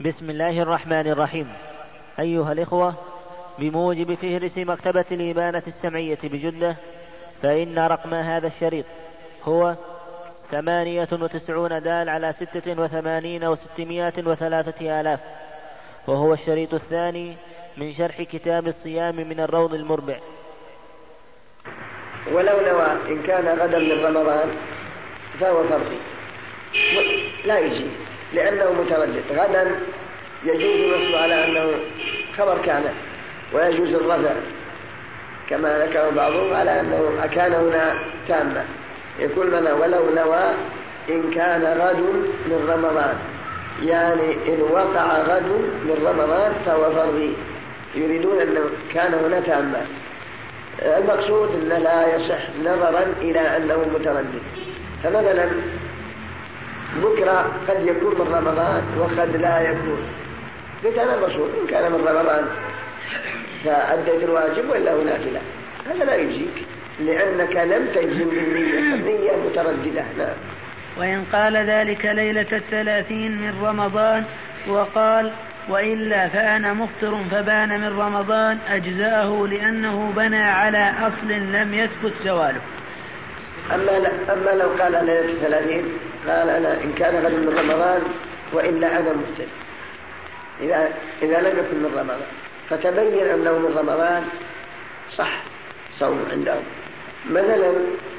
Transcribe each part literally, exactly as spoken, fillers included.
بسم الله الرحمن الرحيم. أيها الإخوة، بموجب فهرس مكتبة الإبانة السمعية بجدة، فإن رقم هذا الشريط هو ثمانية وتسعون دال على ستة وثمانين وستمائة وثلاثة آلاف، وهو الشريط الثاني من شرح كتاب الصيام من الروض المربع. ولو نوى إن كان غدا من رمضان فهو فرضي لا يجي، لأنه متردد. غدا يجوز النصب على أنه خبر كان، ويجوز الرفع كما ذكر بعضهم على أنه كان هنا تامة. يقول لنا ولو نوى إن كان غد من رمضان، يعني إن وقع غد من رمضان فهو فرضي، يريدون أنه كان هنا تامة. المقصود أنه لا يصح نظرا إلى أنه متردد. فمثلا بكرة قد يكون من رمضان وقد لا يكون، قلت أنا مشهور إن كان من رمضان فأديت الواجب ولا هو نافلة، هذا لا يجيك لأنك لم تجزم بالنية، النية مترددة. نعم. وإن قال ذلك ليلة الثلاثين من رمضان وقال وإلا فأنا مفطر فبان من رمضان أجزاءه، لأنه بنى على أصل لم يثبت زواله. أما, أما لو قال ليلة الثلاثين قال أنا إن كان غد من رمضان وإلا أنا مفطر، إذا, إذا لم يكن من رمضان فتبين أنه من رمضان صح صوم عندهم. مثلا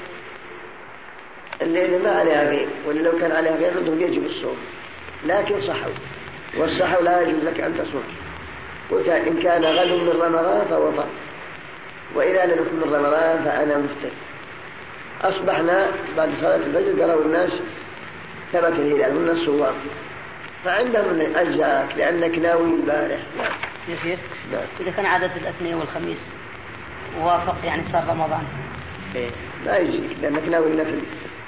الليلة ما عليها غير، واللي لو كان عليها غير عندهم يجب الصوم، لكن صحوا، والصحوا لا يجوز لك أن تصوم. وإن كان غد من رمضان فهو فرض، وإذا لم يكن من رمضان فأنا مفطر. أصبحنا بعد صلاة الفجر قالوا الناس ثبت الهلال والناس صوام، فعندهم أجزاك لأنك ناوي البارح. يا شيخ إذا كان عادة الاثنين والخميس ووافق يعني صار رمضان إيه لا يجي لأنك ناوي النفل.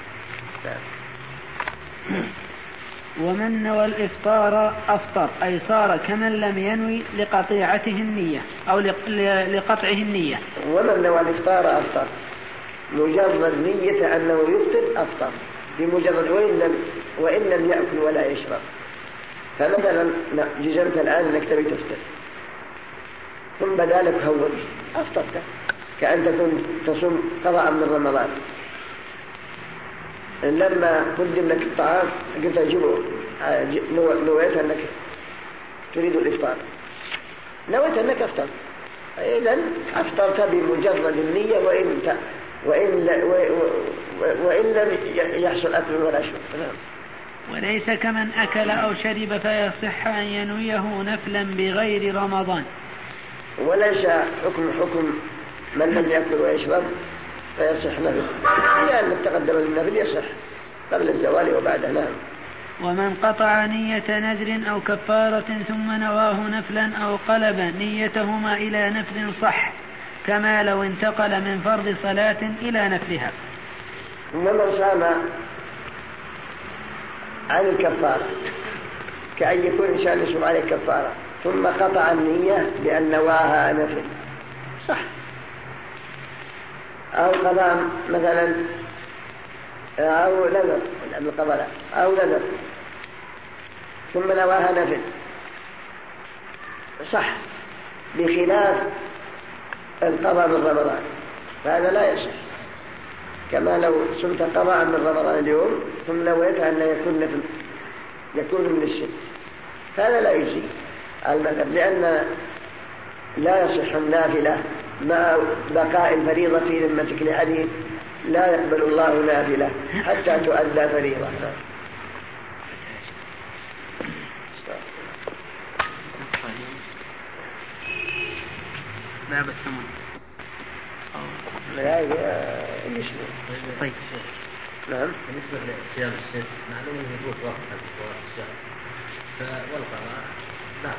ومن نوى الإفطار أفطر، أي صار كمن لم ينوي لقطيعته النية أو لقطعه النية. ومن نوى الإفطار أفطر، مجرد نية أنه يفطر أفطر بمجرد، وإن لم, وإن لم يأكل ولا يشرب. فمثلا جزمت الآن أنك تبي تفطر ثم بدالك هون أفطرت، كأن تكون تصوم قضاء من رمضان. لما قدم لك الطعام قلت أجيبه، نويت أنك تريد الإفطار، نويت أنك أفطر، إذن أفطرت بمجرد النية وإن, وإن, وإن لم يحصل أكل ولا شرب. وليس كمن أكل أو شرب فيصح أن ينويه نفلا بغير رمضان. وليس حكم حكم من لم يأكل ويشرب فيصح نفل، لأن التقدم للنفل يصح قبل الزوال وبعده. نعم. ومن قطع نية نذر أو كفارة ثم نواه نفلا أو قلب نيتهما إلى نفل صح، كما لو انتقل من فرض صلاة إلى نفلها. ومن صام عن الكفارة كأن يكون إنسان يصوم عليه كفارة ثم قطع النية بأن نواها نفل صح، أو قضاء مثلا أو نذر أو نذر ثم نواها نفل صح، بخلاف القضاء من رمضان فهذا لا يصح. كما لو صمت قضاء من رمضان اليوم ثم نويت أن يكون نفل يكون من الشرك، هذا لا يجزي المذهب، لأن لا يصح النافلة مع بقاء الفريضة في ذمتك، لحديث لا يقبل الله نافلة حتى تؤدى فريضة. باب السمن. لا يا طيب. نعم. بالنسبة لصيام الست معلوم أنه يجوز وقتها في الشهر، والقضاء لا.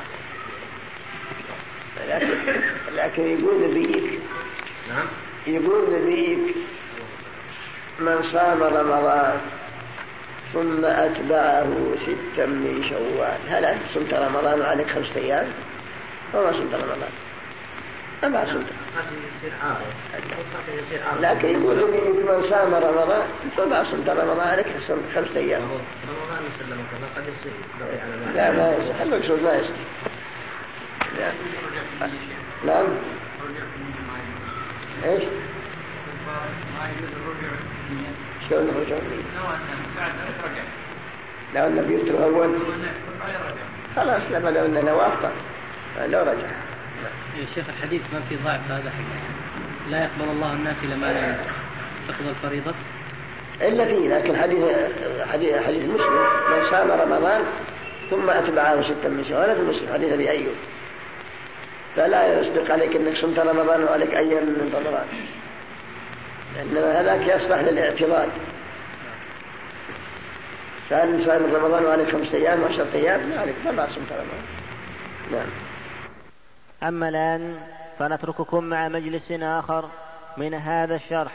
لكن لكن يقول نبيك نعم يقول نبيك من صام رمضان ثم أتبعه ستا من شوال، هل أنت صمت رمضان وعليك خمسة أيام وما صمت رمضان؟ ما صمت. لكن يقولوا لي من صام رمضان فما صمت رمضان عليك صمت خمسة أيام. رمضان يسلم كذا قد يصير. لا ما يصير. المقصود ما يصير. لا. نعم. إيش؟ شلون رجع؟ لو النبي يفتر أول. خلاص لما لو أنه نوافق لو رجع. يا شيخ الحديث ما في ضعف هذا حديث لا يقبل الله النافلة ما لا تقضى الفريضة إلا فيه. لكن حديث حديث حديث مسلم من صام رمضان ثم أتبعه ستا من شوال في مسلم حديث أبي أيوب فلا يصدق عليك أنك صمت رمضان وعليك أيام من رمضان لأن هذاك يصلح للاعتراض. فهل صام رمضان وعليك خمسة أيام وعشرة أيام لا عليك فما صمت رمضان. نعم. أما الآن فنترككم مع مجلس آخر من هذا الشرح.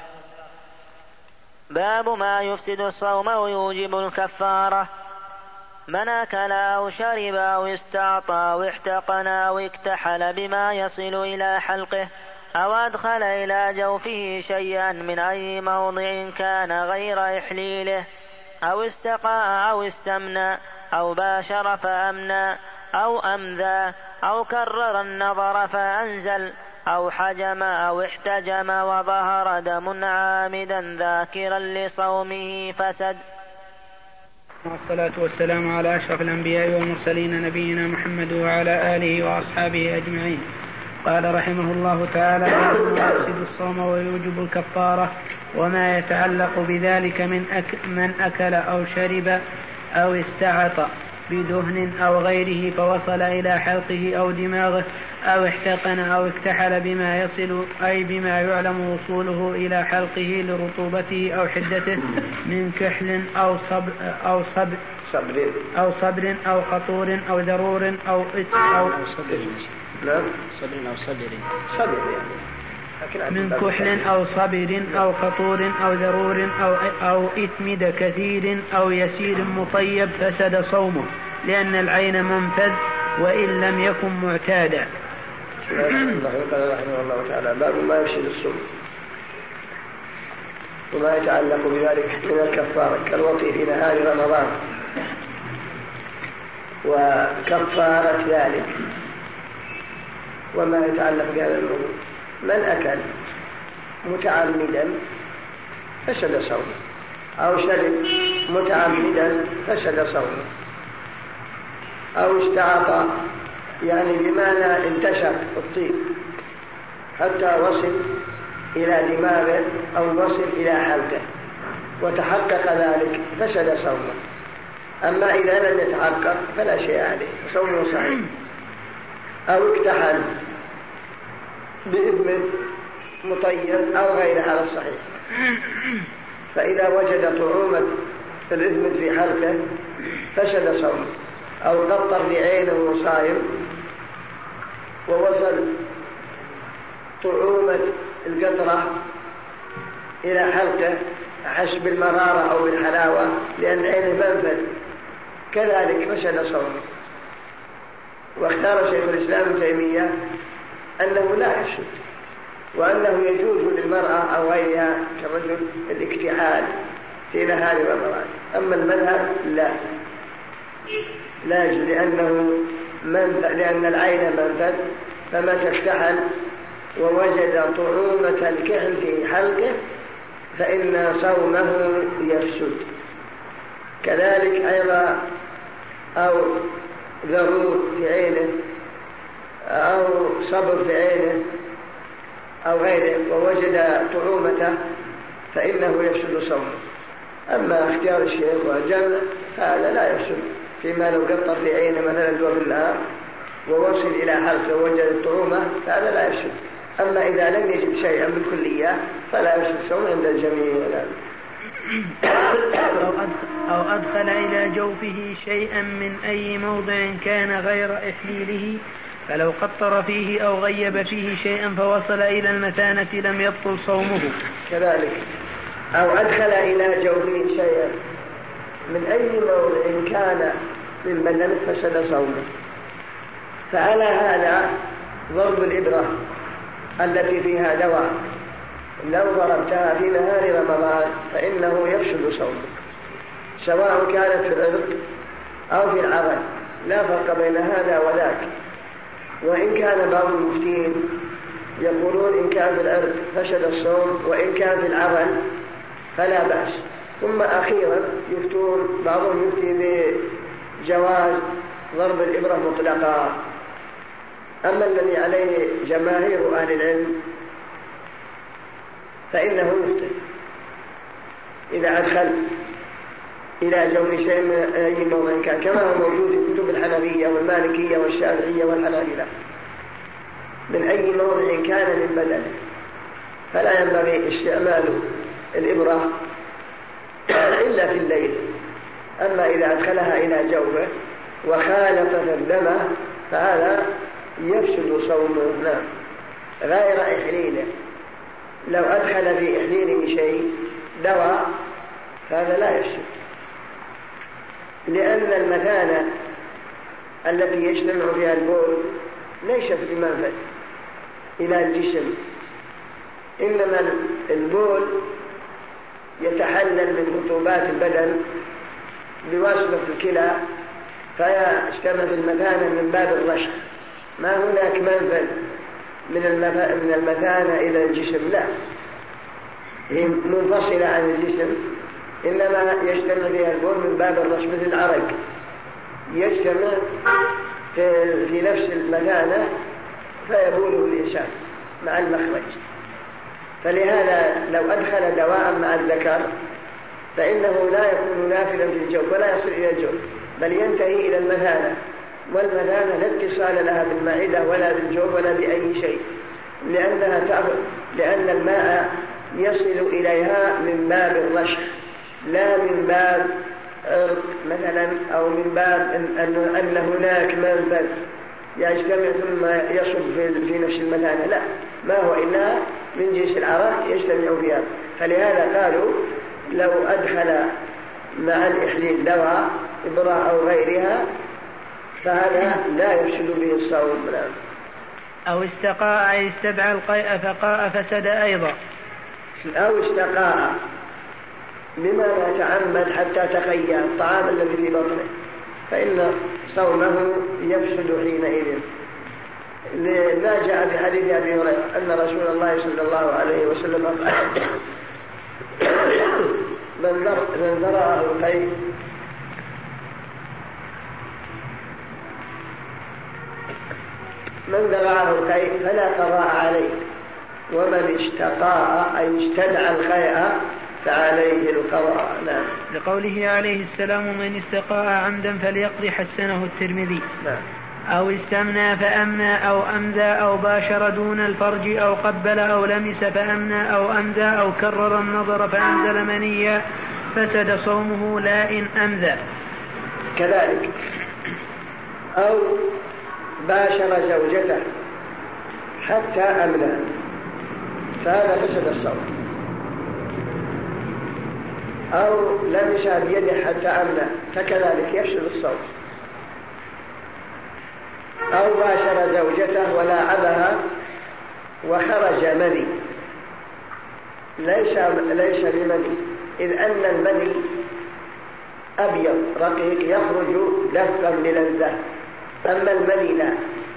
باب ما يفسد الصوم ويوجب الكفارة. من أكل أو شرب أو استعطى أو احتقن أو اكتحل بما يصل إلى حلقه أو أدخل إلى جوفه شيئا من أي موضع كان غير إحليله أو استقاء أو استمنى أو باشر فأمنى أو أمذى أو كرر النظر فأنزل أو حجم أو احتجم وظهر دم عامدا ذاكرا لصومه فسد. والصلاة والسلام على أشرف الأنبياء والمرسلين نبينا محمد وعلى آله وأصحابه أجمعين. قال رحمه الله تعالى: ما يفسد الصوم ويوجب الكفارة وما يتعلق بذلك من, أك من أكل أو شرب أو استعط بدهن أو غيره فوصل إلى حلقه أو دماغه أو احتقن أو اكتحل بما يصل أي بما يعلم وصوله إلى حلقه لرطوبته أو حدته من كحل أو صبر أو صبر صبر أو صبر أو قطور أو ذرور أو أو صبر لا صبر أو صبر صبر يعني من كحل أو صبر أو قطور أو ذرور أو أو إثمد كثير أو يسير مطيب فسد صومه لأن العين منفذ وإن لم يكن معتادا. قال رحمه الله تعالى: باب ما يفسد الصوم وما يتعلق بذلك من الكفارة كالوطي في نهار رمضان وكفارة ذلك وما يتعلق بهذا الموضوع. من أكل متعمدا فسد صومه أو شرب متعمدا فسد صومه أو استعطى يعني بمعنى انتشر الطيب حتى وصل إلى دماغه أو وصل إلى حلقه وتحقق ذلك فسد صومه. أما إذا لم يتحقق فلا شيء عليه صومه صحيح. أو اكتحل بإثم مطيب أو غير على الصحيح فإذا وجد طعومة الإثم في حلقه فسد صومه. أو قطر بعينه وصائم ووصل طعومة القطرة إلى حلقه حسب المرارة أو الحلاوة لأن عينه منفذ كذلك فسد صومه. واختار شيخ الإسلام ابن تيمية أنه لا يفسد وأنه يجوز للمرأة أو غيرها كرجل الاكتحال في نهار رمضان. أما المذهب لا لا يجوز لأنه منفذ لأن العين منفذ فمتى اكتحل ووجد طعومة الكحل في حلقه فإن صومه يفسد. كذلك أيضا أو ذرور في عينه أو صبر في عينه أو غيره ووجد طعومته فإنه يفسد صومه. أما اختيار الشيخ والجمع فهذا لا يفسد فيما لو قطر في عينه مثلا دور النهار ووصل إلى حلقه ووجد الطعومة فهذا لا يفسد. أما إذا لم يجد شيئا بالكلية فلا يفسد صومه عند الجميع. أو أدخل إلى جوفه شيئا من أي موضع كان غير إحليله فلو قطر فيه أو غيب فيه شيئا فوصل إلى المثانة لم يبطل صومه. كذلك أو أدخل إلى جوفه شيئا من أي موضع كان من بدن فسد صومه. فعلى هذا ضرب الإبرة التي فيها دواء لو ضربتها في نهار رمضان فإنه يفسد صومك، سواء كانت في العرق أو في العضل، لا فرق بين هذا وذاك. وإن كان بعض المفتين يقولون إن كان في العرق فسد الصوم، وإن كان في العضل فلا بأس. ثم أخيرا يفتون بعضهم يفتي بجواز ضرب الإبرة مطلقا. أما الذي عليه جماهير أهل العلم فإنه يفتي إذا أدخل إلى جوف شيء من أي موضع كان، كما هو موجود في كتب الحنفية والمالكية والشافعية والحنابلة، من أي موضع كان من بدنه، فلا ينبغي استعمال الإبرة إلا في الليل. أما إذا أدخلها إلى جوفه وخالطت الدم فهذا يفسد صومه. نعم، غير إحليله. لو أدخل في إحليله شيء دواء فهذا لا يفسد، لأن المثانة التي يجتمع فيها البول ليست بمنفذ إلى الجسم، إنما البول يتحلل من رطوبات البدن بواسطة الكلى فيجتمع في المثانة من باب الرشح. ما هناك منفذ من المثانة إلى الجسم، لا، هي منفصلة عن الجسم، إنما يجتمع فيها البول من باب الرشح، مثل العرق يجتمع في نفس المثانة فيبوله الإنسان مع المخرج. فلهذا لو أدخل دواء مع الذكر فإنه لا يكون نافذا في الجوف ولا يصل إلى الجوف، بل ينتهي إلى المثانة، والمثانة لا اتصال لها بالمعدة ولا بالجوف ولا بأي شيء، لأنها تأخذ لأن الماء يصل إليها من باب الرشح لا من باب عرق مثلا، أو من باب أن, أن هناك منفذ يجتمع ثم يصب في نفس المثانة، لا، ما هو إلا من جنس العرق يجتمع فيها. فلهذا قالوا لو أدخل مع الإحليل دواء إبرة أو غيرها فهذا لا يفسد به الصوم. أو استقاء أي استدعى القيء فقاء فسد أيضا. أو استقاء بما لا تعمد حتى تقيأ الطعام الذي في بطنه فإن صومه يفسد حينئذ، ما جاء في حديث أبي هريرة أن رسول الله صلى الله عليه وسلم قال من ذرأه القيء من ذرأه القيء فلا قضاء عليه، ومن استقاء أي استدعى القيء فعليه القضاء. نعم. لقوله عليه السلام من استقاء عمدا فليقضي، حسنه الترمذي. نعم. أو استمنى فأمنى أو أمذى أو باشر دون الفرج أو قبل أو لمس فأمنى أو أمذى أو كرر النظر فأنزل منيا فسد صومه لا إن أمذى. كذلك أو باشر زوجته حتى أمنى فهذا فسد الصوم، أو لمس بيده حتى أمنى فكذلك يفسد الصوم، أو باشر زوجته ولاعبها وخرج مني ليس ليس بمني، إذ أن المني أبيض رقيق يخرج دفقا بلذة، أما المني لا،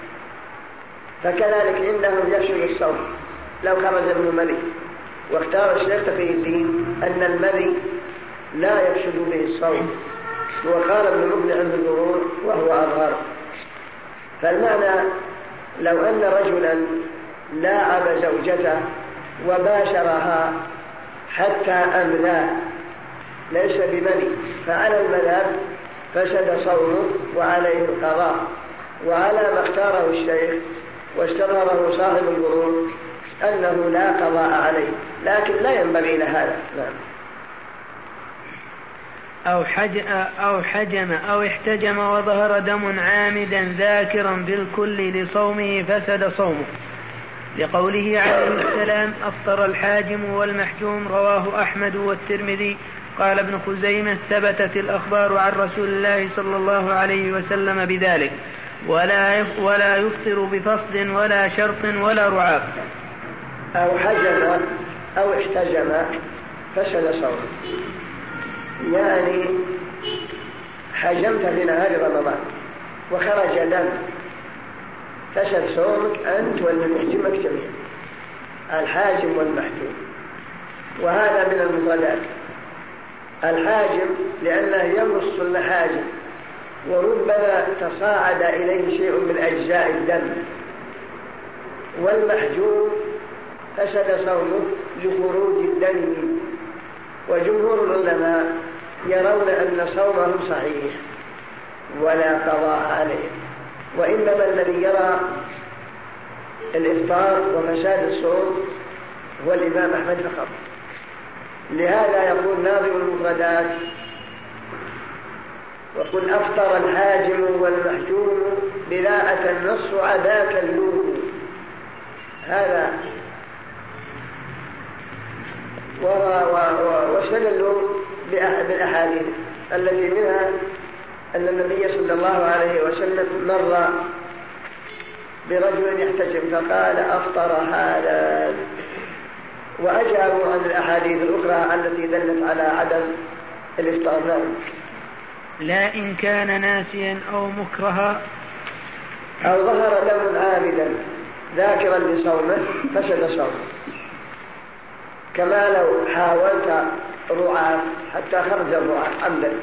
فكذلك إنه يفسد الصوم لو خرج من مني. واختار الشيخ تقي الدين أن المني لا يفسد به الصوم، وقال ابن مقنع بالظهور وهو أظهر. فالمعنى لو أن رجلا لاعب زوجته وباشرها حتى أمنى ليس بمني فعلى المذهب فسد صومه وعليه القضاء، وعلى ما اختاره الشيخ واستظهره صاحب الظهور أنه لا قضاء عليه، لكن لا ينبغي لهذا. نعم. أو, حج أو حجم أو احتجم وظهر دم عامدا ذاكرا بالكل لصومه فسد صومه، لقوله عليه السلام أفطر الحاجم والمحجوم، رواه أحمد والترمذي. قال ابن خزيمة ثبتت الأخبار عن رسول الله صلى الله عليه وسلم بذلك، ولا ولا يفطر بفصل ولا شرط ولا رعاب. أو حجم أو احتجم فسد صومه. يعني حجمت في نهار رمضان وخرج دم فسد صومك أنت والذي يحجمك جميعا، الحاجم والمحجوم. وهذا من المفردات. الحاجم لأنه يمص المحاجم وربما تصاعد إليه شيء من أجزاء الدم. والمحجوم فسد صومه لخروج الدم. وجمهور العلماء يرون أن صومهم صحيح ولا قضاء عليه، وإنما الذي يرى الإفطار وفساد الصوم هو الإمام أحمد فقط. لهذا يقول ناظم المفردات وقل أفطر الحاجم والمحجوم بلاءة النص عداك اللوم. هذا واستدلوا بالأحاديث التي منها أن النبي صلى الله عليه وسلم مر برجل يحتجم فقال أفطر هذا، وأجابوا عن الأحاديث الأخرى التي دلت على عدم الإفطار. لا إن كان ناسيا أو مكرها أو ظهر دم عامدا ذاكرا لصومه فسد صومه، كما لو حاولت رعاة حتى خرج الرعاة عمدا،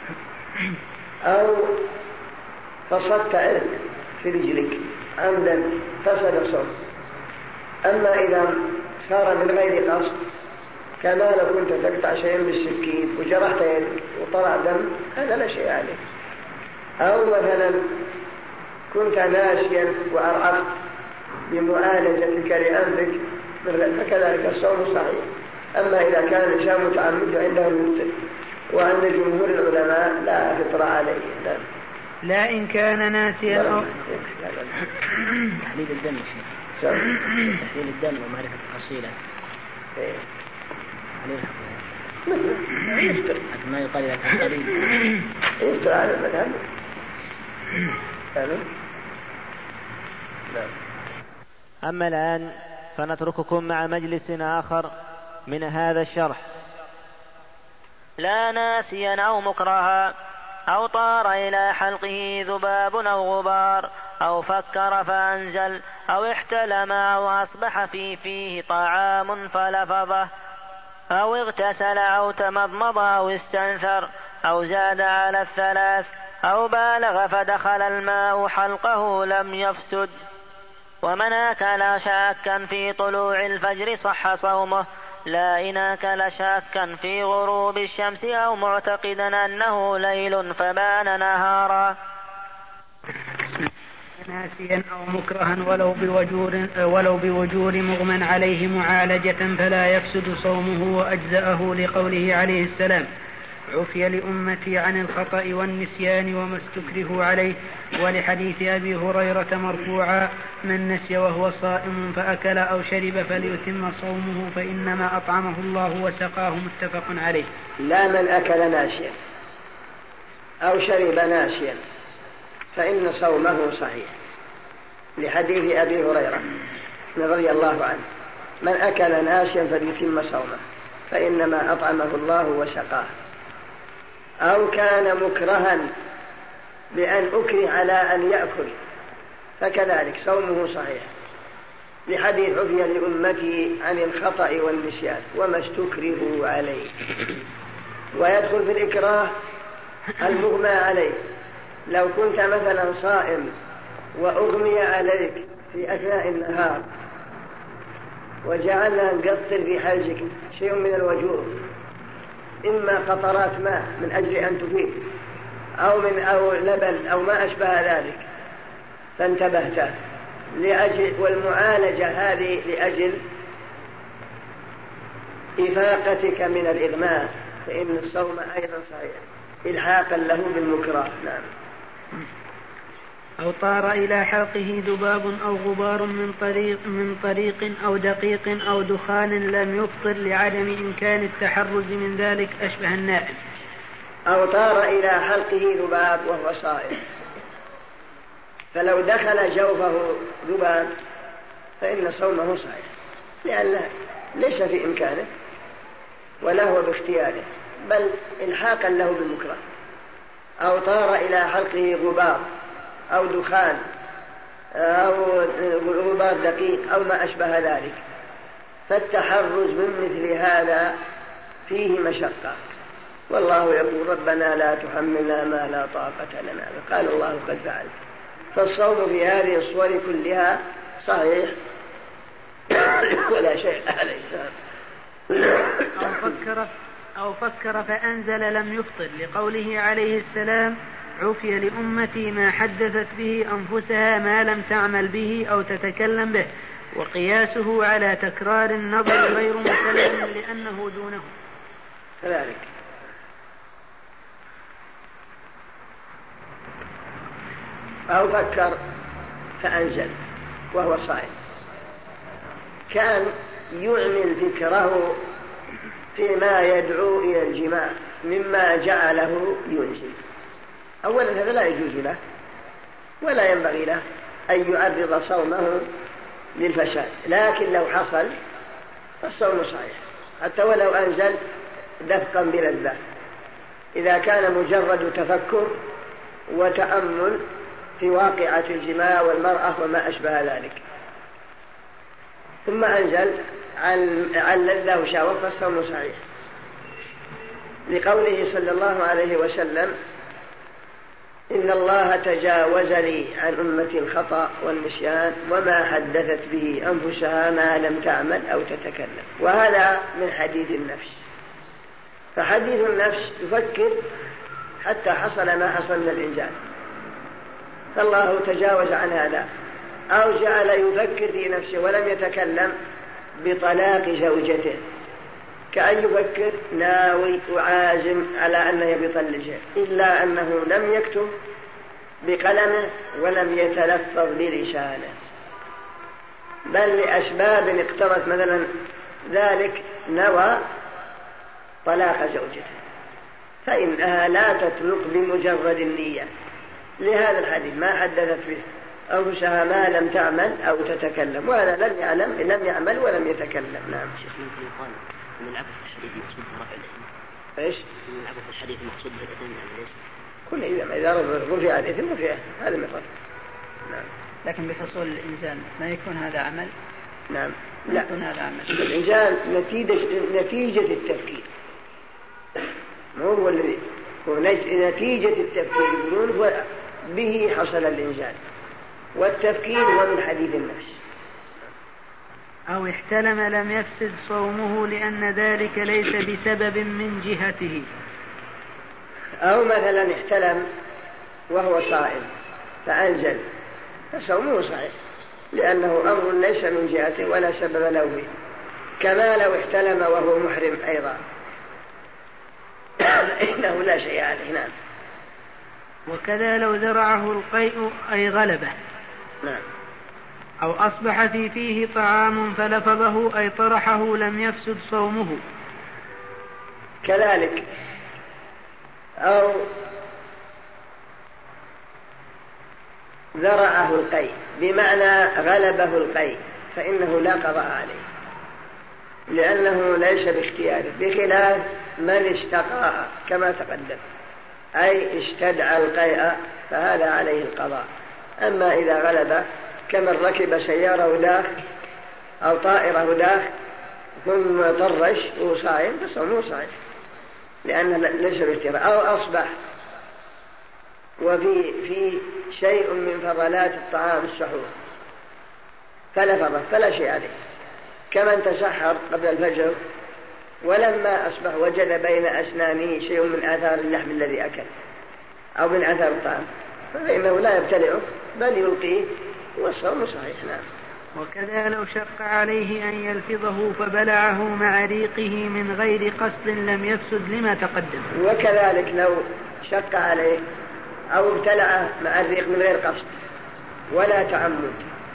أو فصدت عرق في رجلك عمدا فسد صومك. أما إذا صار من غير قصد كما لو كنت تقطع شيئا بالسكين وجرحت يدك وطلع دم هذا لا شيء عليه. أو مثلا كنت ناسيا وأرعفت بمعالجتك لأنفك فكذلك الصوم صحيح. أما إذا كان الإنسان متعمد عنده المفتر وعند جمهور العلماء لا فطر عليه. لا, لا إن كان ناسيا أو تحليل الدم تحليل الدم ومعرفة التفصيلة يفتر ما يقال لك قليل يفتر على المذهب. أما الآن فنترككم مع مجلس آخر من هذا الشرح. لا ناسيا أو مكرها أو طار إلى حلقه ذباب أو غبار أو فكر فأنزل أو احتلم أو أصبح في فيه طعام فلفظه أو اغتسل أو تمضمض أو استنثر أو زاد على الثلاث أو بالغ فدخل الماء حلقه لم يفسد. ومن أكل شاكا في طلوع الفجر صح صومه، لا إن أكل شاكا في غروب الشمس أو معتقدا أنه ليل فبان نهارا. ناسيا أو مكرها ولو بوجور, ولو بوجور مغمى عليه معالجة فلا يفسد صومه وأجزأه لقوله عليه السلام عفي لأمتي عن الخطأ والنسيان وما استكره عليه، ولحديث أبي هريرة مرفوعا من نسي وهو صائم فأكل أو شرب فليتم صومه فإنما أطعمه الله وسقاه متفق عليه. لا من أكل ناسيا أو شرب ناسيا فإن صومه صحيح، لحديث أبي هريرة رضي الله عنه من أكل ناسيا فليتم صومه فإنما أطعمه الله وسقاه. أو كان مكرها بأن أكره على أن يأكل فكذلك صومه صحيح، لحديث عفي لأمتي عن الخطأ والنسيان وما استكره عليه. ويدخل في الإكراه المغمى عليه. لو كنت مثلا صائم وأغمي عليك في أثناء النهار وجعلنا نقطر في حلجك شيء من الوجوه، إما قطرات ماء من أجل أن تفيد أو من أو لبن أو ما أشبه ذلك، فانتبهت لأجل والمعالجة هذه لأجل إفاقتك من الإغماء فإن الصوم أيضا صحيح إلحاقا له بالمكره. نعم. أو طار إلى حلقه ذباب أو غبار من طريق, من طريق أو دقيق أو دخان لم يفطر لعدم إمكان التحرز من ذلك أشبه النائم. أو طار إلى حلقه ذباب وهو صائم، فلو دخل جوفه ذباب فإن صومه صحيح لأن ليس في إمكانه ولا هو باختياره، بل إلحاقا له بالمكره، أو طار إلى حلقه غبار أو دخان أو غبار دقيق أو ما أشبه ذلك، فالتحرز من مثل هذا فيه مشقة. والله يقول ربنا لا تحملنا ما لا طاقة لنا، قال الله قد فعلت. فالصوم في هذه الصور كلها صحيح ولا شيء عليه. أو فكر, أو فكر فأنزل لم يفطر، لقوله عليه السلام عفي لأمتي ما حدثت به أنفسها ما لم تعمل به أو تتكلم به، وقياسه على تكرار النظر غير مسلم لأنه دونه كذلك. أو فكر فأنزل وهو صائم، كان يعمل فكره فيما يدعو إلى الجماع مما جعله ينزل. أولا هذا لا يجوز له ولا ينبغي له أن يعرض صومه للفساد، لكن لو حصل فالصوم صحيح حتى ولو أنزل دفقا بلذة، إذا كان مجرد تفكر وتأمل في واقعة الجماع والمرأة وما أشبه ذلك، ثم أنزل عن لذة وشهوة فالصوم صحيح، لقوله صلى الله عليه وسلم إن الله تجاوز لي عن أمتي الخطأ والنسيان وما حدثت به أنفسها ما لم تعمل أو تتكلم. وهذا من حديث النفس، فحديث النفس يفكر حتى حصل ما حصل من الإنزال، فالله تجاوز عن هذا، أو جعل يفكر في نفسه ولم يتكلم بطلاق زوجته، كأن يفكر ناوي وعازم على أنه يطلقها، إلا أنه لم يكتب بقلمه ولم يتلفظ بلسانه، بل لأسباب اقتضت مثلا ذلك نوى طلاق زوجته، فإنها لا تطلق بمجرد النية، لهذا الحديث ما حدثت به أنفسها ما لم تعمل أو تتكلم، وهذا لم يعلم لم يعمل ولم يتكلم. نعم. شيخ ممكن يقال من العبث في الحديث مقصود رفع الإثم. إيش؟ من العبث في الحديث مقصود بالإثم يعني ليس. كل إذا إذا رفع الإثم رفع، هذا مثل. نعم. لكن بحصول الإنزال ما يكون هذا عمل. نعم. لا يكون هذا عمل. الإنزال نتيجة نتيجة التفكير. ما هو الذي هو نتيجة التفكير بدون به حصل الإنزال، والتفكير هو من حديث النفس. أو احتلم لم يفسد صومه لأن ذلك ليس بسبب من جهته. أو مثلا احتلم وهو صائم فأنزل فصومه صحيح، لأنه أمر ليس من جهته ولا سبب له به، كما لو احتلم وهو محرم أيضا إنه لا شيء عليه. نعم. وكذا لو زرعه القيء أي غلبه. نعم. أو أصبح في فيه طعام فلفظه أي طرحه لم يفسد صومه كذلك. أو زرعه القيء بمعنى غلبه القيء فإنه لا قضاء عليه، لأنه ليس باختياره، بخلاف من استقاء كما تقدم أي استدعى القيء فهذا عليه القضاء. أما إذا غلب كمن ركب سيارة هداخ أو طائرة هداخ ثم طرش وهو صائم فصومه صحيح لأنه ليس باختياره. أو أصبح وفي في شيء من فضلات الطعام السحور فلفظ فلا شيء عليه، كمن تسحر قبل الفجر ولما أصبح وجد بين أسنانه شيء من آثار اللحم الذي أكل أو من آثار الطعام فإنه لا يبتلعه بل يلقيه والصوم صحيح. نعم. وكذا لو شق عليه أن يلفظه فبلعه مع ريقه من غير قصد لم يفسد لما تقدم. وكذلك لو شق عليه أو ابتلعه مع الريق من غير قصد ولا تعمد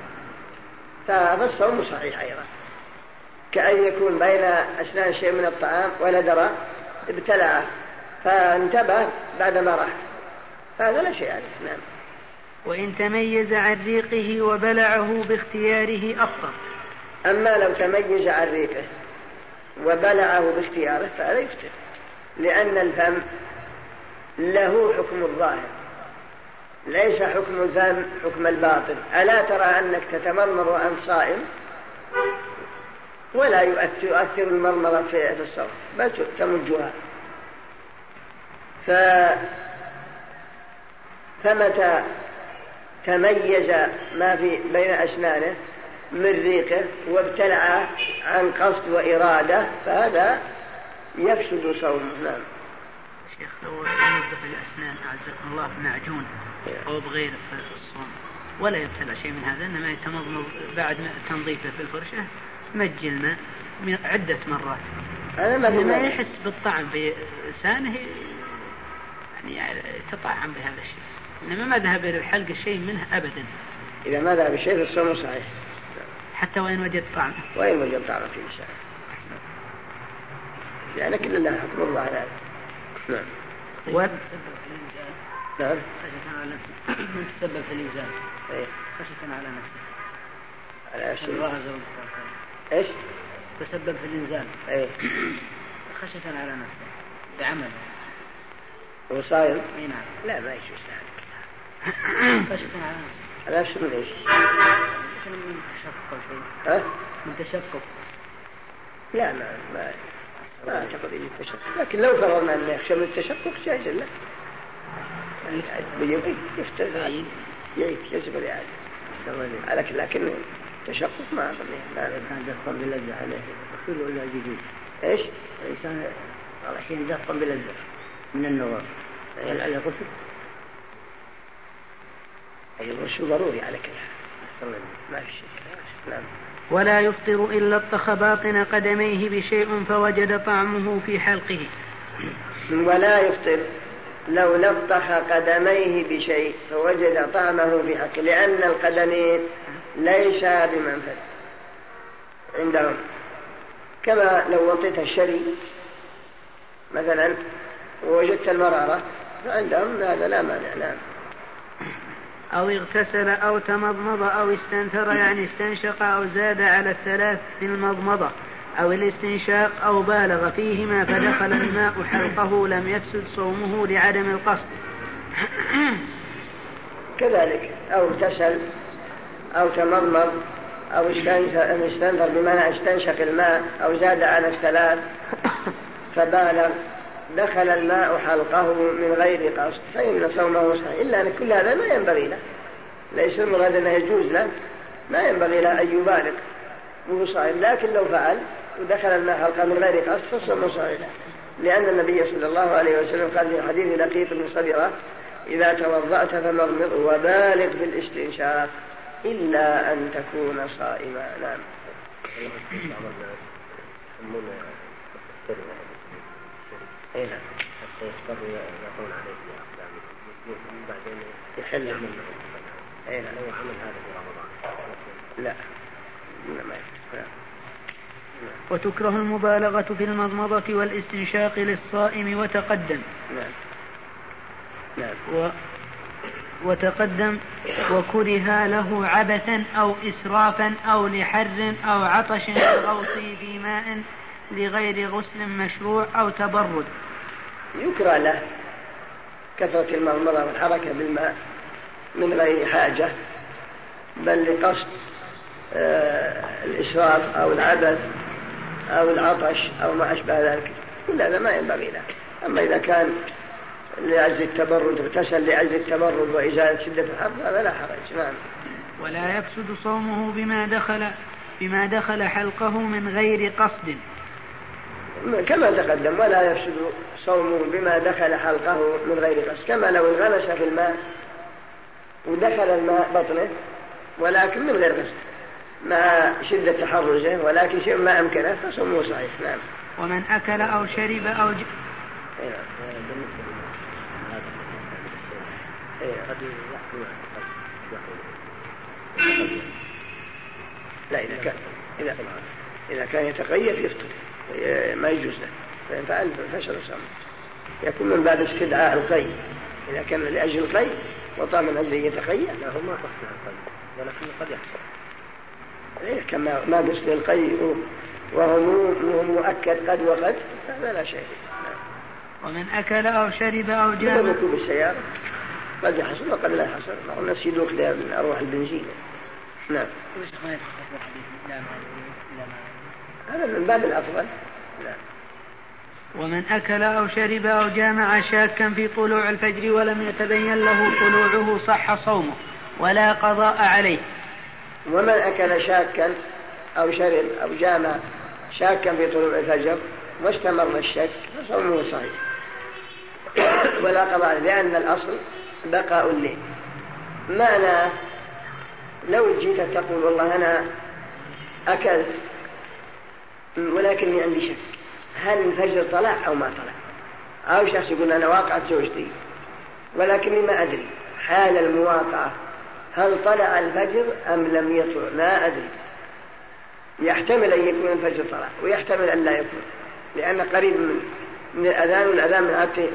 فالصوم صحيح أيضا، كأن يكون بين أسنان شيء من الطعام ولا درى ابتلعه فانتبه بعدما راح فهذا لا شيء عليه. نعم. وإن تميز عن ريقه وبلعه باختياره أفطر. أما لو تميز عن ريقه وبلعه باختياره فلا يفطر، لأن الفم له حكم الظاهر ليس حكم الفم حكم الباطن. ألا ترى أنك تتمرمر وأنت صائم ولا يؤثر المرمرة في الصوم بل تمجها؟ ف... فمتى تميز ما في بين أسنانه من ريقه وابتلع عن قصد وإرادة فهذا يفسد صومه. نعم. شيخ لو ينظف الأسنان أعزكم الله بمعجون أو بغير في الصوم ولا يبتلع شيء من هذا، إنما يتمضمض بعد تنظيفه في الفرشة مج الماء عدة مرات ما يحس بالطعم في لسانه، يعني يتطعم بهذا الشيء، إنما ما ذهب إلى الحلق الشيء منه أبدا. إذا ما ذهب الشيء في الصوم صحيح حتى وإن وجد طعمه وإن وجد طعمه في لسانه، يعني كل الله حكم الله هذا. نعم. و... نعم. من تسبب في الإنزال إيه؟ خشية على نفسه على أشياء الله عز وجل. إيش؟ تسبب في الإنزال إيه؟ خشية على نفسه بعمله وصاير؟ إيه نعم. لا ما يجوز ذلك. خشية على نفسه. على نفسه من إيش؟ من تشقق أو شيء. ها؟ من تشقق. لا ما ما ما أعتقد يجي التشقق، لكن لو فرضنا أنه يخشى من التشقق جائز له. بيجي يفترض عيد يعيد يجب الإعادة، لكن لكن تشقق ما أظنه. لا كان دفن بلذة عليه أصول ولا جديد. إيش؟ الإنسان الحين دفن بلذة من النظر هل على غسل؟ أي الغسل ضروري على كل حال ما في شيء. نعم. ولا يفطر إلا اتخ باطن قدميه بشيء فوجد طعمه في حلقه. ولا يفطر لو لطخ قدميه بشيء فوجد طعمه في حلقه، لأن القدمين ليس بمنفذ عندهم، كما لو وطيت الشري مثلا ووجدت المرارة فعندهم هذا لا مانع. نعم. أو اغتسل أو تمضمض أو استنثر يعني استنشق أو زاد على الثلاث في المضمضة أو الاستنشاق أو بالغ فيهما فدخل الماء حلقه لم يفسد صومه لعدم القصد. كذلك أو اغتسل أو تمضمض أو استنثر بمعنى استنشق الماء أو زاد على الثلاث فبالغ دخل الماء حلقه من غير قصد فإن صومه صحيح، إلا أن كل هذا ما ينبغي له، ليس المراد أنه يجوز له، ما ينبغي له أن يبالغ وهو صائم، لكن لو فعل ودخل الماء حلقه من غير قصد فصومه صحيح، لأن النبي صلى الله عليه وسلم قال في حديث لقيط بن صبيرة إذا توضأت فمضمض وبالغ في الاستنشاق إلا أن تكون صائما. نعم. اي نعم. حتى يضطر يقول عليه بأقدامه بعدين يحل عمل. اي نعم. لو عمل هذا في رمضان لا لا ما يحتاج. وتكره المبالغة في المضمضة والاستنشاق للصائم وتقدم. نعم. نعم. و وتقدم وكره له عبثا أو إسرافا أو لحر أو عطش كالغوص في ماء لغير غسل مشروع أو تبرد. يكره له كثرة المضمضة والحركة بالماء من غير حاجة بل لقصد آه الإسراف أو العبث أو العطش أو ما أشبه ذلك، كل هذا ما ينبغي له. أما إذا كان لأجل التبرد اغتسل لأجل التبرد وإزالة شدة الحر هذا لا حرج. نعم. ولا يفسد صومه بما دخل بما دخل حلقه من غير قصد كما تقدم. ولا يفسد صومه بما دخل حلقه من غير قصد، كما لو انغمس في الماء ودخل الماء بطنه ولكن من غير قصد مع شدة تحرزه ولكن شيء ما أمكنه فصومه صحيح. نعم. ومن أكل أو شرب أو ج... لا إذا كان إذا, إذا كان يتغير يفطر ما يجوز له، فإن فعل فشل صومه يكون من باب استدعاء القي. إذا كان لأجل القي وطعم من أجل يتغير لا هو ما قصد القي ولكن قد يحصل إيه كما ما قصد القيء وهو مؤكد قد وقد هذا لا شيء. ومن أكل أو شرب أو جامع ركوب السيارة قد يحصل وقد لا يحصل، مع النفس يدوك من أروح البنزين. نعم. هذا من باب الأفضل. لا. ومن أكل أو شرب أو جامع شاكا في طلوع الفجر ولم يتبين له طلوعه صح صومه ولا قضاء عليه. ومن أكل شاكا أو شرب أو جامع شاكا في طلوع الفجر واستمر الشك فصومه صحيح ولا قضاء، لأن الأصل بقاء الليل. معنى لو جيت تقول والله أنا أكلت ولكني عندي شك هل الفجر طلع أو ما طلع، أو شخص يقول أنا واقعت زوجتي ولكني ما أدري حال المواقعة هل طلع الفجر أم لم يطلع ما أدري، يحتمل أن يكون الفجر طلع ويحتمل أن لا يكون لأن قريب من, من الأذان والأذان من عبته،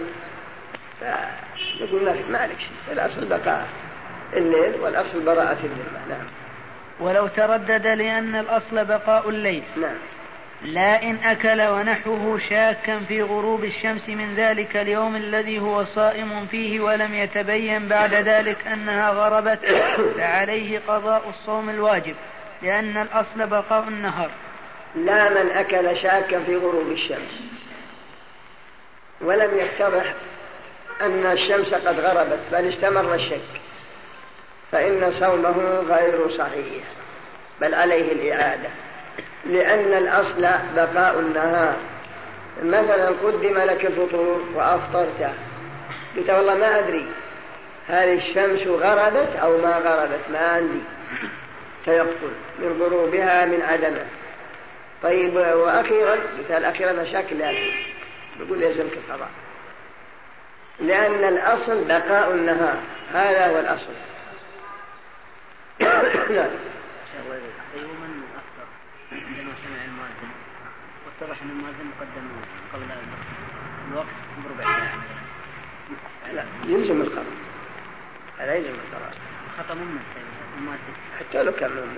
فنقول ما عليك شيء، الأصل بقاء الليل والأصل براءة الليل. نعم. ولو تردد لأن الأصل بقاء الليل. نعم. لا إن أكل ونحوه شاكا في غروب الشمس من ذلك اليوم الذي هو صائم فيه ولم يتبين بعد ذلك أنها غربت فعليه قضاء الصوم الواجب لأن الأصل بقاء النهار. لا من أكل شاكا في غروب الشمس ولم يتضح أن الشمس قد غربت بل استمر الشك فإن صومه غير صحيح بل عليه الإعادة، لأن الأصل بقاء النهار. مثلا قدم لك الفطور وأفطرت قلت والله ما أدري هل الشمس غربت أو ما غربت ما عندي تيقن من غروبها من عدمه. طيب وأخيرا مثال أخيرا شكل لازم يقول يلزمك القضاء لأن الأصل بقاء النهار، هذا هو الأصل. لا. ومن أفطر عندما سمع المؤذن واتضح أن المؤذن مقدم قبل الوقت بربع ساعة لا يلزم القضاء، هذا يلزم القضاء. خطأ ممن المؤذن حتى لو كان ممن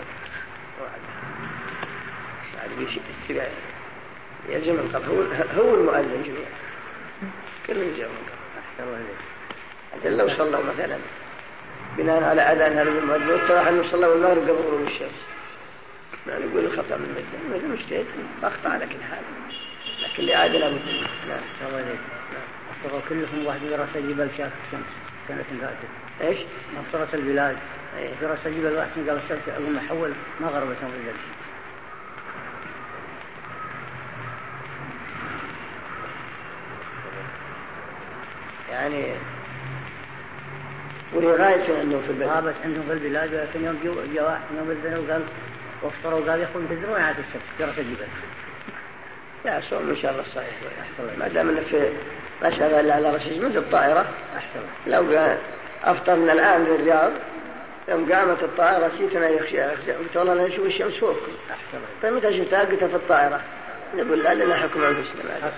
يلزم القضاء، هو, هو المؤذن جميعا كل يلزم القضاء. حتى لو صلوا مثلا بناء على أذان هذا المؤذن واتضح أنه صلى المغرب قبل غروب الشمس ما نقول الخطأ من المؤذن، هذا مجتهد أخطأ على كل حال لكن لعادة لا مثل. نعم. أفطروا كلهم واحد درس جبل شاف الشمس كانت فاتت. إيش؟ أفطرت البلاد درس جبل واحد قال الشمس أول ما حول ما غربت من الجلس. يعني ولغاية أنه في البلاد غابت عندهم في البلاد ولكن يوم جاء واحد يوم الزنا وقال وافطروا قال يخون تدرون عاد الشمس درس الجبل. لا صوم إن شاء الله صحيح ما دام أنك في ما شغال على رشيد مثل الطائرة. أحسن. لو قال أفطرنا الآن في الرياض يوم قامت الطائرة جيتنا يخشى قلت والله أنا أشوف الشمس فوقكم. أحسن. طيب متى شفتها قلت في الطائرة نقول لا لنا حكم عن الإسلام.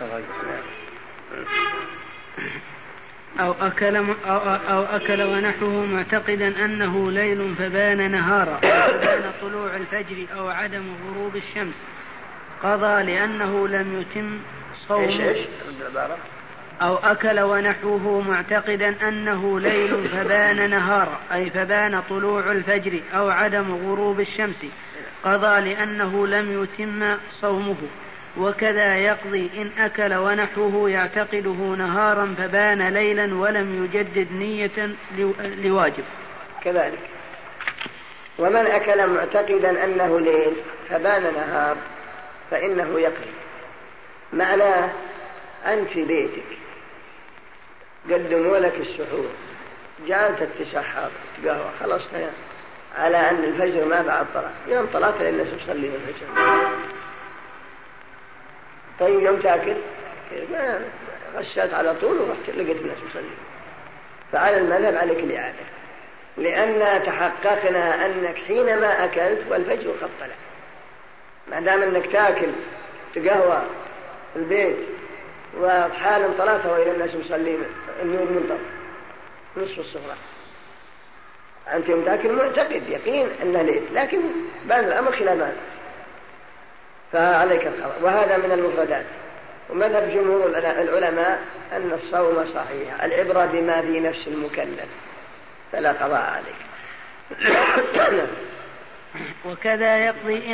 أو أكل, أو, أو أكل ونحوه معتقدا أنه ليل فبان نهارا فبان طلوع الفجر أو عدم غروب الشمس قضى لأنه لم يتم صومه. إيش إيش أو أكل ونحوه معتقدا أنه ليل فبان نهارا أي فبان طلوع الفجر أو عدم غروب الشمس قضى لأنه لم يتم صومه. وكذا يقضي إن أكل ونحوه يعتقده نهارا فبان ليلا ولم يجدد نية لواجب. كذلك ومن أكل معتقدا أنه ليل فبان نهار فإنه يقضي. معناه أنت في بيتك قدموا لك السحور جاءت تتسحر قهوة خلص على أن الفجر ما بعد طلع يوم طلعت للناس يصلي الفجر. طيب يوم تأكل غشت على طول ورحت لقيت الناس يصلي. فعلى المذهب عليك الإعادة لأن تحققنا أنك حينما أكلت والفجر قد طلع. ما دام أنك تأكل تقهوى في البيت وحالا طلعت وإلى الناس يصلين النور منطق نصف الصفرة أنت يوم ذاك المعتقد يقين أنه ليل، لكن بان الأمر خلاف هذا فعليك القضاء. وهذا من المفردات. ومذهب جمهور العلماء أن الصوم صحيح، العبرة بما في نفس المكلف فلا قضاء عليك. وكذا يقضي إن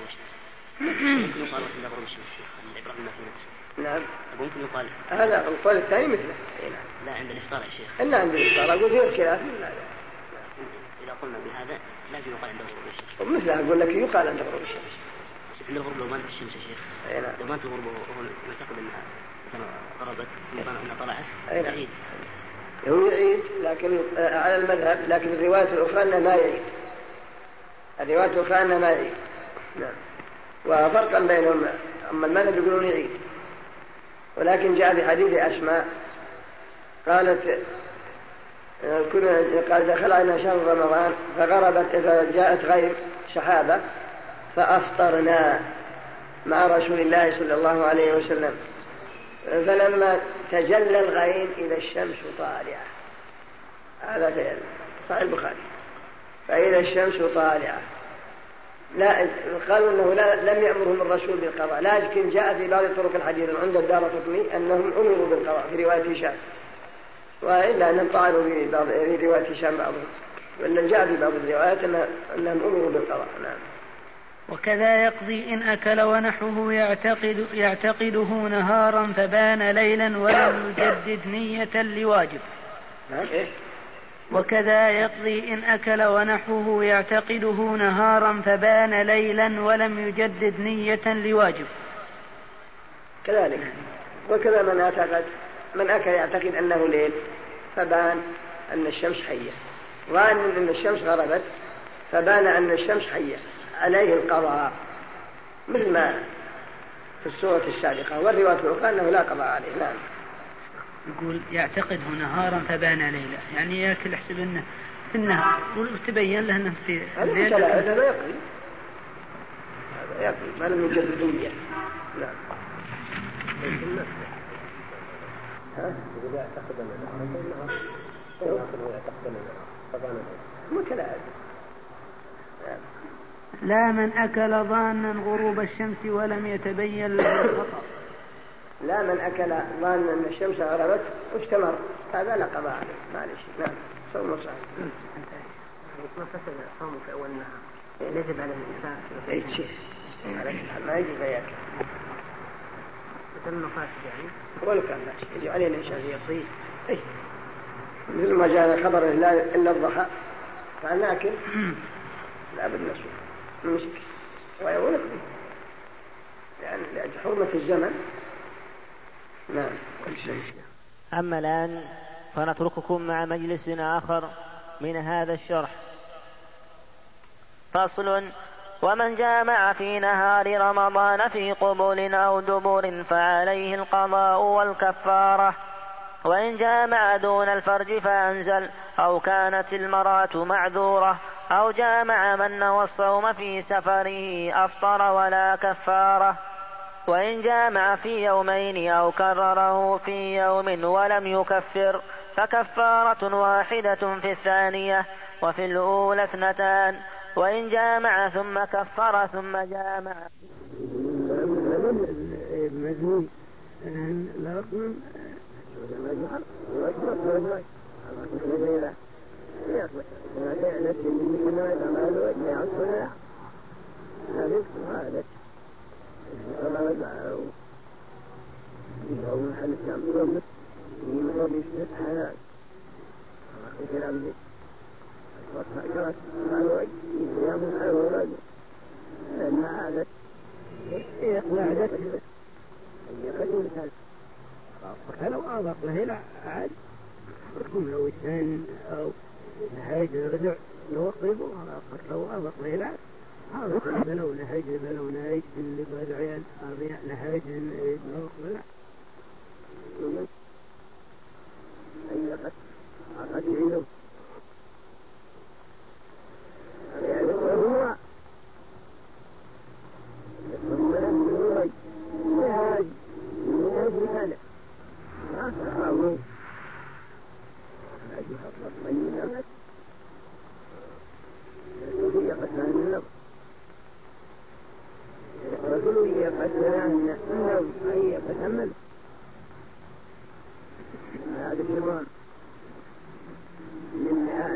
نعم ممكن يقال هذا القول الثاني مثله. لا عند الإفطار يا شيخ. إلا عند الإفطار أقول فيه الخلاف. إذا قلنا بهذا لازم يقال عند غروب الشمس. ومثله أقول لك يقال عند غروب الشمس. عند الغروب لو مانت الشمس يا شيخ. لو مانت الغروب وهو يعتقد أنها مثلا غربت أنها طلعت يعيد. هو يعيد لكن على المذهب، لكن الرواية الأخرى أنه ما يعيد. الرواية الأخرى أنه ما يعيد. نعم. وفرقا بينهم، أما المذهب يقولون يعيد. ولكن جاء في حديث أسماء قالت كنا قال دخل علينا شهر رمضان فغربت فجاءت غيم سحابة فأفطرنا مع رسول الله صلى الله عليه وسلم، فلما تجلى الغيم إذا الشمس طالعة، هذا في صحيح البخاري، فإذا الشمس طالعة لا قالوا أنه لا لم يأمرهم الرسول بالقضاء، لكن جاء في بعض طرق الحديث عند الدارقطني أنهم أمروا بالقضاء في رواية هشام، وإلا أنهم طعنوا في بعض في رواية هشام بعضهم، ولا جاء في بعض الروايات أنهم أمروا بالقضاء. نعم. وكذا يقضي إن أكل ونحوه يعتقد يعتقده نهارا فبان ليلا ولم يجدد نية لواجب. وكذا يقضي إن أكل ونحوه يعتقده نهارا فبان ليلا ولم يجدد نية لواجب. كذلك. وكذا من اعتقد من أكل يعتقد أنه ليل فبان أن الشمس حية، وأن أن الشمس غربت فبان أن الشمس حية، عليه القضاء مثل ما في السورة السابقة. والرواية الأخرى أنه لا قضاء عليه. نعم. يقول يعتقده نهارا فبان ليلة، يعني ياكل يحسب انه في النهار وتبين له انه في الليل. هذا هذا يقضي هذا يقضي ما لم يجدد نية. نعم. ها إذا يعتقد أنه يعتقد أنه متلاعب. لا من أكل ظانا غروب الشمس ولم يتبين له الخطأ. لا من أكل ظانا أن الشمس غربت واستمر، هذا لا قضاء عليه معلش. نعم. صوم صحيح. ما فسد صومه في أول النهار يجب على الإنسان أي شيء ما يجب يأكل مثل فاسد يعني ولو كان لا يجب عليه الإنسان يصيد. أي مثل ما جاء خبر إلا الضحى فنأكل لا بد نسوي نمسك ويقول به يعني حرمة الزمن. نعم. أما الآن فنترككم مع مجلس آخر من هذا الشرح. فصل. ومن جامع في نهار رمضان في قبول أو دبر فعليه القضاء والكفارة، وإن جامع دون الفرج فأنزل أو كانت المرأة معذورة أو جامع من نوى الصوم في سفره أفطر ولا كفارة، وإن جامع في يومين أو كرره في يوم ولم يكفر فكفارة واحدة في الثانية وفي الأولى اثنتان، وإن جامع ثم كفر ثم جامع. فلو أضاق له لا عاد يكون لو إنسان أو نهاية الرجع يوقفه لو أضاق له لا هذا بلو نهاية بلو نهاية اللي برجعين أضيع نهاية يوقف لا أي قد قد يعيده يعني هو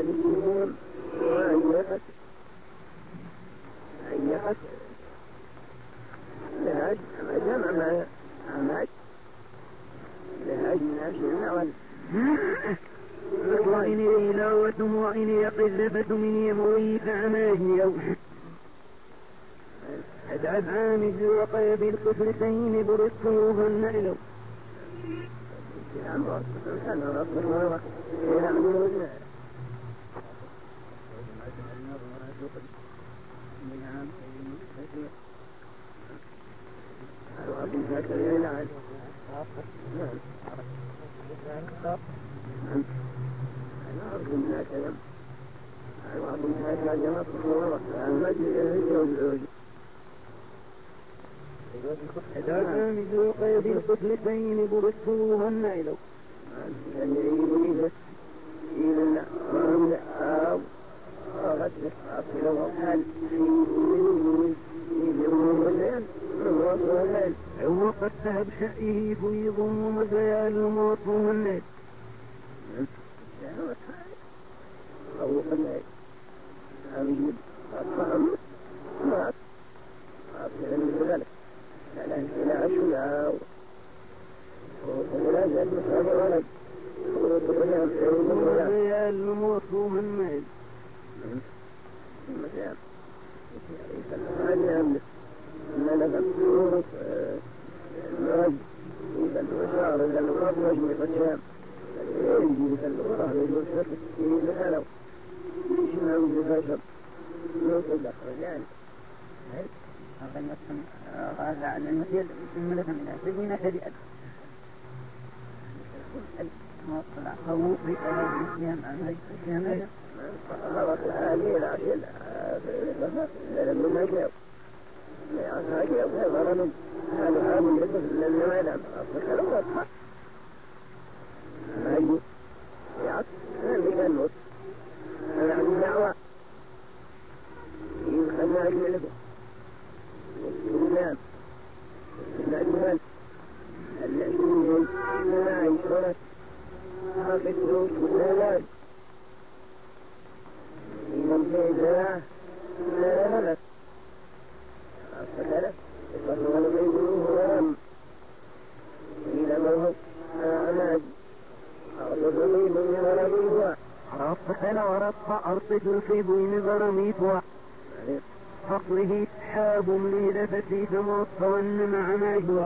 بالسهول وأي قتل أي قتل لهاج أما جمع ما أماج لهاج ناس النوال وإن إلاوة وإن يقذفة من يموي فأماج يوم أدعب عامد وقي بالقفلتين برسه فالنعلو كان ربنا يعملون عامد وقي بالقفلتين برسه فالنعلو إلى أو أغسل أصل وحال وقد ذهب شأيه فيض ومزيال الموت والليل أو قلت أمجد الطعم ما أصل من ذلك لا لا شلاء ولا زال مصاب ولد ومزيال الموت والليل مثلا هذه أملك ما نفع صورة الرجل إذا الوشار إذا الوقت مجمع الشام يجي مثل الوراء يجب الشرك إذا هلو ليش ما يوجد بشر نوصل لك يعني هذا المسلم غازى على المسير الملكة من أسجين شريئة موصل قوم في قلب المسيام عن هذه خلاص هذه العشل لأنه ما جاء هذه أبغى من هذا هذا يدخل لأنه ما ينام أصبح لو أصبح ما يجي يعط اللي كان موت يعني دعوة يخلنا أجل لكم والسلام الأجمال الأجمال لا يشرك هذا الدروس والعلاج من بيزاه لا لا لا فكذا يصلون بيزوه ورم إلى موهب أعماد أرضي من ورميتها رفخنا ورفع أرطف الخيب من ورميتها فقره سحاب ليلة تموصون مع ما هو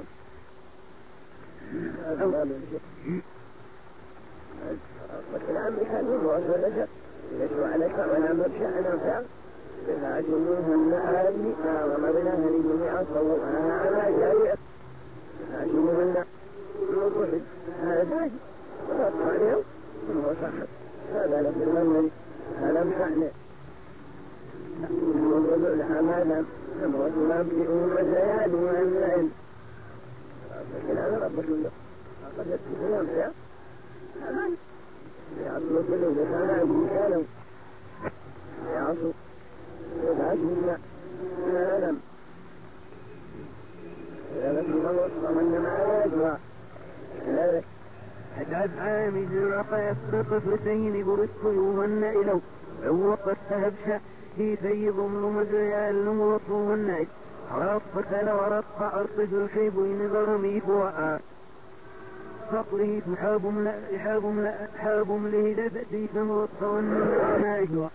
الكلام كان من وصل لك يشوى عليك ولا مرشع نفع فهاجموهن آلي ومرناها لجميع صورها على جارية هاجموهن نصحد هذا ورفع اليوم هو صحب هذا لك المنزل هذا مشعنا نقول لها ماذا نموت نبلئون وزياد وأملئن فكنا ربك الله قد يتكلم فيها أمان يعطوا كله بخانا بمكانه يعطوا يبعث منا نعلم إذا لم يوصف من معنا يجوى ذلك أجعب عامد الرقى بقفلتين برسلوهن إلو وقد تهبش في فيض مزيال وصوهن رفق ورفق أرطف الخيب نظر ميفوعا فقره حاب لا حاب لا حاب لهدفتي فموصون ما يجوى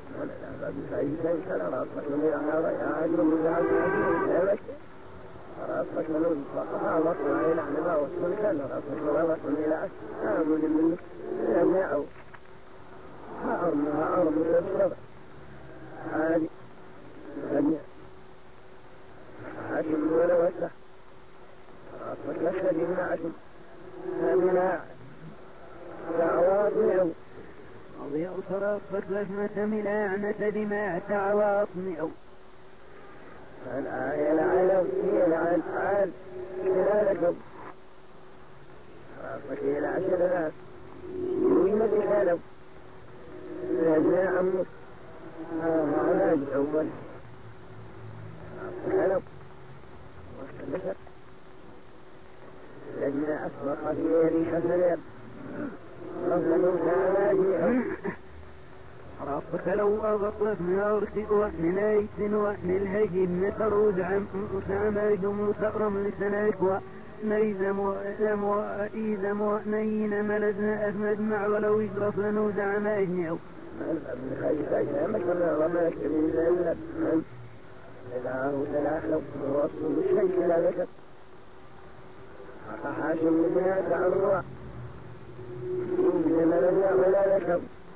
رأسك من الفقهاء وصلنا إلى عنباء والسلطان رأسك وصلنا إلى أعبد منك يجمعوا هأرم هأرم الأبصر هذه غنية عشم ولا وسع رأسك لك من عشم هامنا دعوات نعو أضيع صرافك لجمة ملعنة دماء تعواط نعو الآية العلم هي العال خلالكم رافك إلى عشر ناس وين بخالف لجنا عمك علاج أول رافك خلف واستبشر لجنا أصبح في ريح سلام رفض موسى علاجي فلو أغطت من أرس وحن أيس وحن الهجم خروج عن سامج سأرم لسناك نيزم وأسم وإيزم ونين ملزنا أثمد مع ولو يشرف لنودع ما يجنيو من خير خير ما كنا رماك من ذلك إذا هو سلاحلق ووصل الشيء لا ذكر حاشم من ذلك عن الله إذا ملزنا ولا ذكر